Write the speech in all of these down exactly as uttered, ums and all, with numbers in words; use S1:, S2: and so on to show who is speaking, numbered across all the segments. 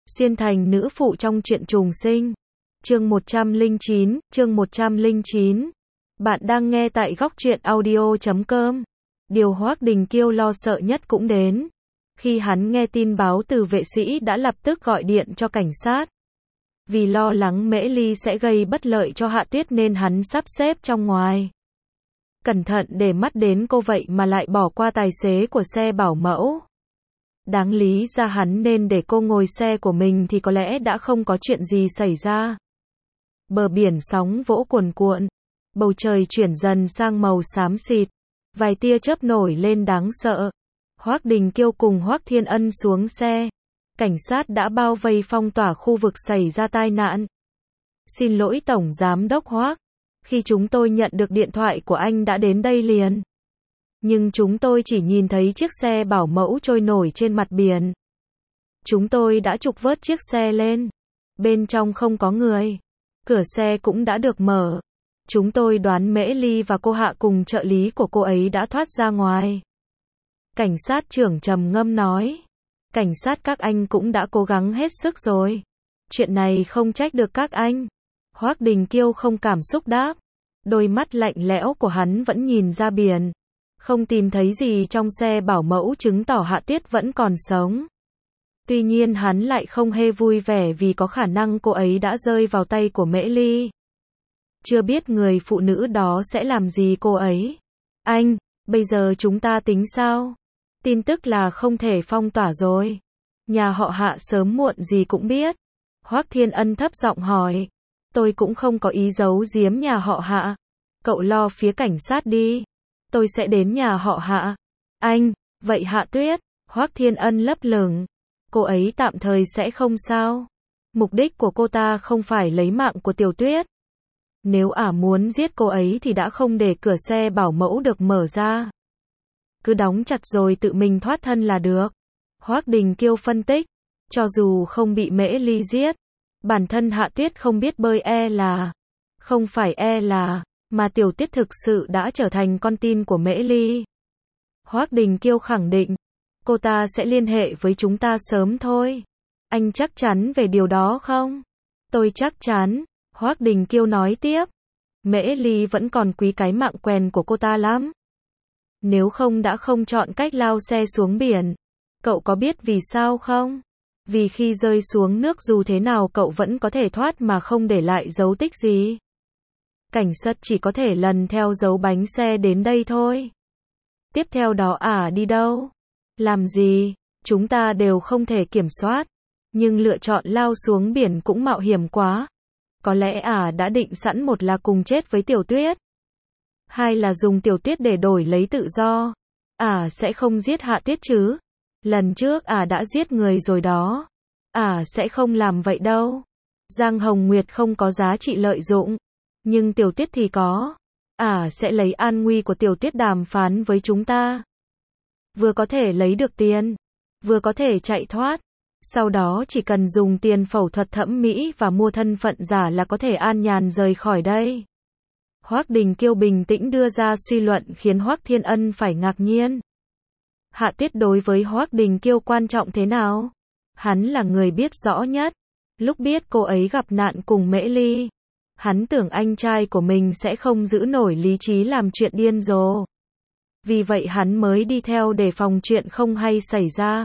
S1: Xuyên thành nữ phụ trong truyện trùng sinh. Chương một trăm lẻ chín, chương một trăm lẻ chín. Bạn đang nghe tại góc truyện audio chấm com. Điều Hoắc Đình Kiêu lo sợ nhất cũng đến. Khi hắn nghe tin báo từ vệ sĩ đã lập tức gọi điện cho cảnh sát. Vì lo lắng Mễ Ly sẽ gây bất lợi cho Hạ Tuyết nên hắn sắp xếp trong ngoài. Cẩn thận để mắt đến cô vậy mà lại bỏ qua tài xế của xe bảo mẫu. Đáng lý ra hắn nên để cô ngồi xe của mình thì có lẽ đã không có chuyện gì xảy ra. Bờ biển sóng vỗ cuồn cuộn, bầu trời chuyển dần sang màu xám xịt, vài tia chớp nổi lên đáng sợ. Hoắc Đình Kiêu cùng Hoắc Thiên Ân xuống xe. Cảnh sát đã bao vây phong tỏa khu vực xảy ra tai nạn. Xin lỗi Tổng Giám đốc Hoắc, khi chúng tôi nhận được điện thoại của anh đã đến đây liền. Nhưng chúng tôi chỉ nhìn thấy chiếc xe bảo mẫu trôi nổi trên mặt biển. Chúng tôi đã trục vớt chiếc xe lên. Bên trong không có người. Cửa xe cũng đã được mở. Chúng tôi đoán Mễ Ly và cô Hạ cùng trợ lý của cô ấy đã thoát ra ngoài. Cảnh sát trưởng trầm ngâm nói. Cảnh sát các anh cũng đã cố gắng hết sức rồi. Chuyện này không trách được các anh. Hoắc Đình Kiêu không cảm xúc đáp. Đôi mắt lạnh lẽo của hắn vẫn nhìn ra biển. Không tìm thấy gì trong xe bảo mẫu chứng tỏ Hạ Tuyết vẫn còn sống. Tuy nhiên hắn lại không hề vui vẻ vì có khả năng cô ấy đã rơi vào tay của Mễ Ly. Chưa biết người phụ nữ đó sẽ làm gì cô ấy. Anh, bây giờ chúng ta tính sao? Tin tức là không thể phong tỏa rồi. Nhà họ Hạ sớm muộn gì cũng biết. Hoắc Thiên Ân thấp giọng hỏi. Tôi cũng không có ý giấu giếm nhà họ Hạ. Cậu lo phía cảnh sát đi. Tôi sẽ đến nhà họ Hạ. Anh, vậy Hạ Tuyết, Hoắc Thiên Ân lấp lửng. Cô ấy tạm thời sẽ không sao. Mục đích của cô ta không phải lấy mạng của Tiểu Tuyết. Nếu ả muốn giết cô ấy thì đã không để cửa xe bảo mẫu được mở ra. Cứ đóng chặt rồi tự mình thoát thân là được. Hoắc Đình Kiêu phân tích. Cho dù không bị Mễ Ly giết, bản thân Hạ Tuyết không biết bơi e là. Không phải e là. Mà Tiểu Tuyết thực sự đã trở thành con tin của Mễ Ly. Hoắc Đình Kiêu khẳng định. Cô ta sẽ liên hệ với chúng ta sớm thôi. Anh chắc chắn về điều đó không? Tôi chắc chắn. Hoắc Đình Kiêu nói tiếp. Mễ Ly vẫn còn quý cái mạng quèn của cô ta lắm. Nếu không đã không chọn cách lao xe xuống biển. Cậu có biết vì sao không? Vì khi rơi xuống nước dù thế nào cậu vẫn có thể thoát mà không để lại dấu tích gì. Cảnh sát chỉ có thể lần theo dấu bánh xe đến đây thôi. Tiếp theo đó ả đi đâu? Làm gì? Chúng ta đều không thể kiểm soát. Nhưng lựa chọn lao xuống biển cũng mạo hiểm quá. Có lẽ ả đã định sẵn một là cùng chết với Tiểu Tuyết. Hai là dùng Tiểu Tuyết để đổi lấy tự do. Ả sẽ không giết Hạ Tuyết chứ. Lần trước ả đã giết người rồi đó. Ả sẽ không làm vậy đâu. Giang Hồng Nguyệt không có giá trị lợi dụng. Nhưng Tiểu Tuyết thì có. Ả sẽ lấy an nguy của Tiểu Tuyết đàm phán với chúng ta. Vừa có thể lấy được tiền. Vừa có thể chạy thoát. Sau đó chỉ cần dùng tiền phẫu thuật thẩm mỹ và mua thân phận giả là có thể an nhàn rời khỏi đây. Hoắc Đình Kiêu bình tĩnh đưa ra suy luận khiến Hoắc Thiên Ân phải ngạc nhiên. Hạ Tuyết đối với Hoắc Đình Kiêu quan trọng thế nào? Hắn là người biết rõ nhất. Lúc biết cô ấy gặp nạn cùng Mễ Ly, hắn tưởng anh trai của mình sẽ không giữ nổi lý trí làm chuyện điên rồ. Vì vậy hắn mới đi theo để phòng chuyện không hay xảy ra.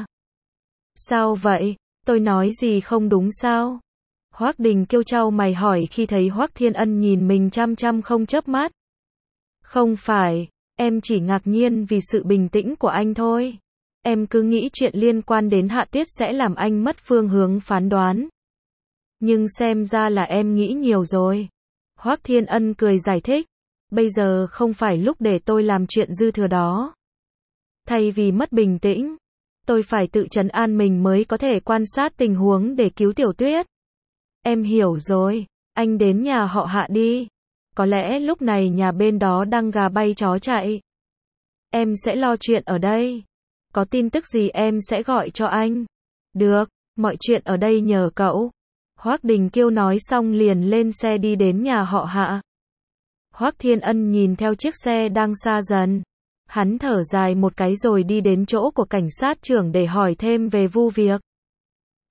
S1: Sao vậy? Tôi nói gì không đúng sao? Hoắc Đình Kiêu chau mày hỏi khi thấy Hoắc Thiên Ân nhìn mình chăm chăm không chớp mắt. Không phải, em chỉ ngạc nhiên vì sự bình tĩnh của anh thôi. Em cứ nghĩ chuyện liên quan đến Hạ Tuyết sẽ làm anh mất phương hướng phán đoán. Nhưng xem ra là em nghĩ nhiều rồi. Hoắc Thiên Ân cười giải thích. Bây giờ không phải lúc để tôi làm chuyện dư thừa đó. Thay vì mất bình tĩnh, tôi phải tự trấn an mình mới có thể quan sát tình huống để cứu Tiểu Tuyết. Em hiểu rồi, anh đến nhà họ Hạ đi. Có lẽ lúc này nhà bên đó đang gà bay chó chạy. Em sẽ lo chuyện ở đây. Có tin tức gì em sẽ gọi cho anh. Được, mọi chuyện ở đây nhờ cậu. Hoắc Đình Kiêu nói xong liền lên xe đi đến nhà họ Hạ. Hoắc Thiên Ân nhìn theo chiếc xe đang xa dần. Hắn thở dài một cái rồi đi đến chỗ của cảnh sát trưởng để hỏi thêm về vụ việc.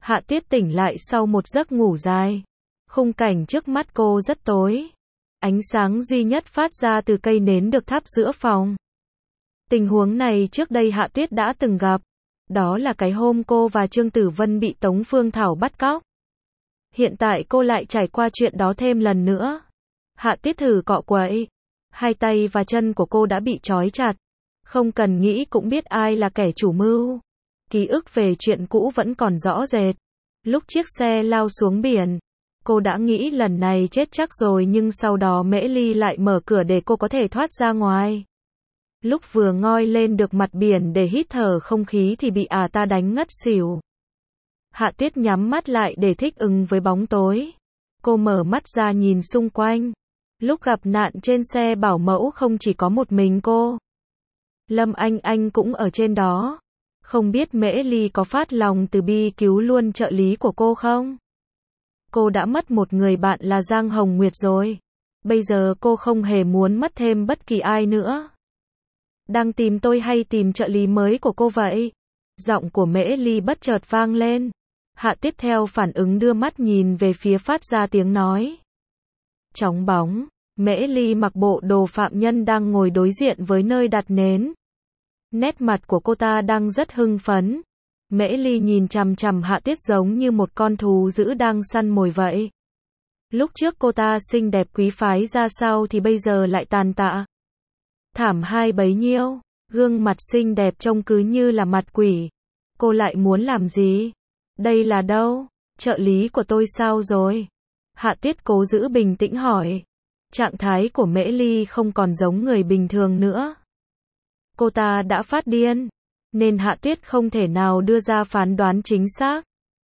S1: Hạ Tuyết tỉnh lại sau một giấc ngủ dài. Khung cảnh trước mắt cô rất tối. Ánh sáng duy nhất phát ra từ cây nến được thắp giữa phòng. Tình huống này trước đây Hạ Tuyết đã từng gặp. Đó là cái hôm cô và Trương Tử Vân bị Tống Phương Thảo bắt cóc. Hiện tại cô lại trải qua chuyện đó thêm lần nữa. Hạ Tuyết thử cọ quậy. Hai tay và chân của cô đã bị trói chặt. Không cần nghĩ cũng biết ai là kẻ chủ mưu. Ký ức về chuyện cũ vẫn còn rõ rệt. Lúc chiếc xe lao xuống biển, cô đã nghĩ lần này chết chắc rồi, nhưng sau đó Mễ Ly lại mở cửa để cô có thể thoát ra ngoài. Lúc vừa ngoi lên được mặt biển để hít thở không khí thì bị ả ta đánh ngất xỉu. Hạ Tuyết nhắm mắt lại để thích ứng với bóng tối. Cô mở mắt ra nhìn xung quanh. Lúc gặp nạn trên xe bảo mẫu không chỉ có một mình cô. Lâm Anh Anh cũng ở trên đó. Không biết Mễ Ly có phát lòng từ bi cứu luôn trợ lý của cô không? Cô đã mất một người bạn là Giang Hồng Nguyệt rồi. Bây giờ cô không hề muốn mất thêm bất kỳ ai nữa. Đang tìm tôi hay tìm trợ lý mới của cô vậy? Giọng của Mễ Ly bất chợt vang lên. Hạ Tuyết theo phản ứng đưa mắt nhìn về phía phát ra tiếng nói. Chóng bóng, Mễ Ly mặc bộ đồ phạm nhân đang ngồi đối diện với nơi đặt nến. Nét mặt của cô ta đang rất hưng phấn. Mễ Ly nhìn chằm chằm Hạ Tuyết giống như một con thú dữ đang săn mồi vậy. Lúc trước cô ta xinh đẹp quý phái ra sao thì bây giờ lại tàn tạ. Thảm hai bấy nhiêu, gương mặt xinh đẹp trông cứ như là mặt quỷ. Cô lại muốn làm gì? Đây là đâu? Trợ lý của tôi sao rồi? Hạ Tuyết cố giữ bình tĩnh hỏi. Trạng thái của Mễ Ly không còn giống người bình thường nữa. Cô ta đã phát điên, nên Hạ Tuyết không thể nào đưa ra phán đoán chính xác.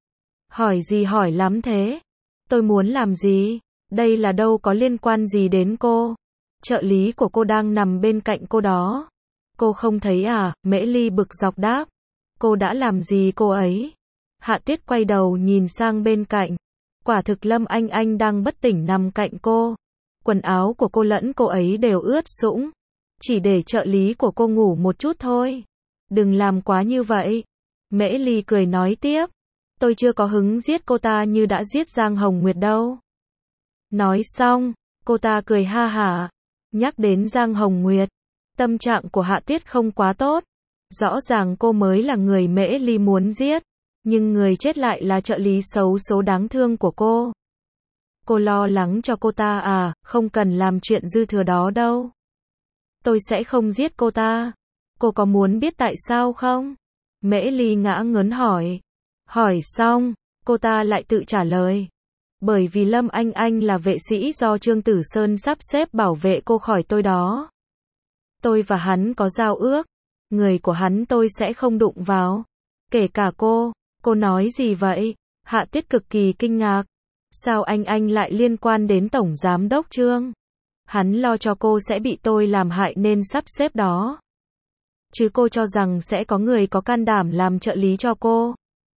S1: Hỏi gì hỏi lắm thế? Tôi muốn làm gì? Đây là đâu có liên quan gì đến cô? Trợ lý của cô đang nằm bên cạnh cô đó. Cô không thấy à? Mễ Ly bực dọc đáp. Cô đã làm gì cô ấy? Hạ Tuyết quay đầu nhìn sang bên cạnh. Quả thực Lâm Anh Anh đang bất tỉnh nằm cạnh cô. Quần áo của cô lẫn cô ấy đều ướt sũng. Chỉ để trợ lý của cô ngủ một chút thôi. Đừng làm quá như vậy. Mễ Ly cười nói tiếp. Tôi chưa có hứng giết cô ta như đã giết Giang Hồng Nguyệt đâu. Nói xong, cô ta cười ha hả. Nhắc đến Giang Hồng Nguyệt, tâm trạng của Hạ Tuyết không quá tốt. Rõ ràng cô mới là người Mễ Ly muốn giết, nhưng người chết lại là trợ lý xấu số đáng thương của cô. Cô lo lắng cho cô ta à? Không cần làm chuyện dư thừa đó đâu. Tôi sẽ không giết cô ta. Cô có muốn biết tại sao không? Mễ Ly ngã ngớn hỏi. Hỏi xong, cô ta lại tự trả lời. Bởi vì Lâm Anh Anh là vệ sĩ do Trương Tử Sơn sắp xếp bảo vệ cô khỏi tôi đó. Tôi và hắn có giao ước. Người của hắn tôi sẽ không đụng vào. Kể cả cô. Cô nói gì vậy? Hạ Tuyết cực kỳ kinh ngạc. Sao anh anh lại liên quan đến Tổng Giám Đốc Trương? Hắn lo cho cô sẽ bị tôi làm hại nên sắp xếp đó. Chứ cô cho rằng sẽ có người có can đảm làm trợ lý cho cô.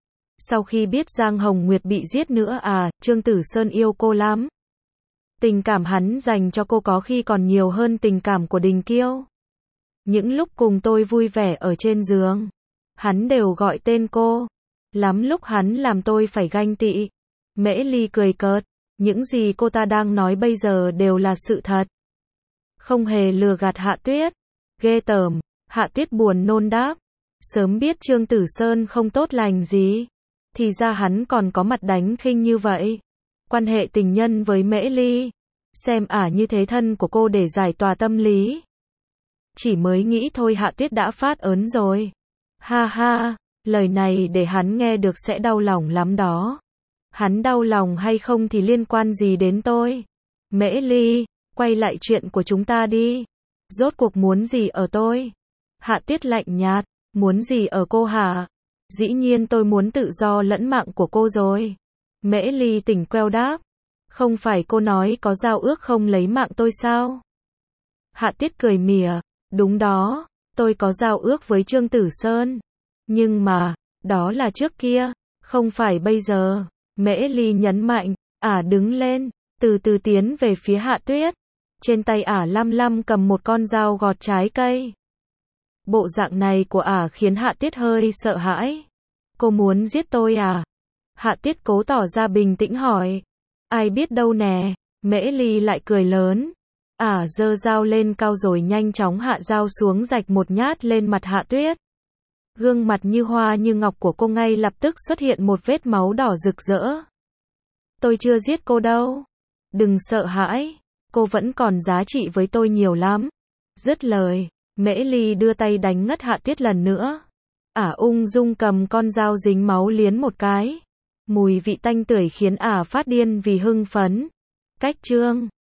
S1: Sau khi biết Giang Hồng Nguyệt bị giết nữa à? Trương Tử Sơn yêu cô lắm. Tình cảm hắn dành cho cô có khi còn nhiều hơn tình cảm của Đình Kiêu. Những lúc cùng tôi vui vẻ ở trên giường, hắn đều gọi tên cô. Lắm lúc hắn làm tôi phải ganh tị. Mễ Ly cười cợt. Những gì cô ta đang nói bây giờ đều là sự thật. Không hề lừa gạt Hạ Tuyết. Ghê tởm. Hạ Tuyết buồn nôn đáp. Sớm biết Trương Tử Sơn không tốt lành gì. Thì ra hắn còn có mặt đánh khinh như vậy. Quan hệ tình nhân với Mễ Ly. Xem ả như thế thân của cô để giải tỏa tâm lý. Chỉ mới nghĩ thôi Hạ Tuyết đã phát ớn rồi. Ha ha, lời này để hắn nghe được sẽ đau lòng lắm đó. Hắn đau lòng hay không thì liên quan gì đến tôi? Mễ Ly, quay lại chuyện của chúng ta đi. Rốt cuộc muốn gì ở tôi? Hạ Tuyết lạnh nhạt, muốn gì ở cô hả? Dĩ nhiên tôi muốn tự do lẫn mạng của cô rồi. Mễ Ly tỉnh queo đáp. Không phải cô nói có giao ước không lấy mạng tôi sao? Hạ Tuyết cười mỉa. Đúng đó, tôi có giao ước với Trương Tử Sơn. Nhưng mà, đó là trước kia, không phải bây giờ. Mễ Ly nhấn mạnh, ả đứng lên, từ từ tiến về phía Hạ Tuyết. Trên tay ả lăm lăm cầm một con dao gọt trái cây. Bộ dạng này của ả khiến Hạ Tuyết hơi sợ hãi. Cô muốn giết tôi à? Hạ Tuyết cố tỏ ra bình tĩnh hỏi. Ai biết đâu nè. Mễ Ly lại cười lớn. Ả giơ dao lên cao rồi nhanh chóng hạ dao xuống rạch một nhát lên mặt Hạ Tuyết. Gương mặt như hoa như ngọc của cô ngay lập tức xuất hiện một vết máu đỏ rực rỡ. Tôi chưa giết cô đâu. Đừng sợ hãi. Cô vẫn còn giá trị với tôi nhiều lắm. Dứt lời, Mễ Ly đưa tay đánh ngất Hạ Tuyết lần nữa. Ả ung dung cầm con dao dính máu liến một cái. Mùi vị tanh tưởi khiến Ả phát điên vì hưng phấn. Cách chương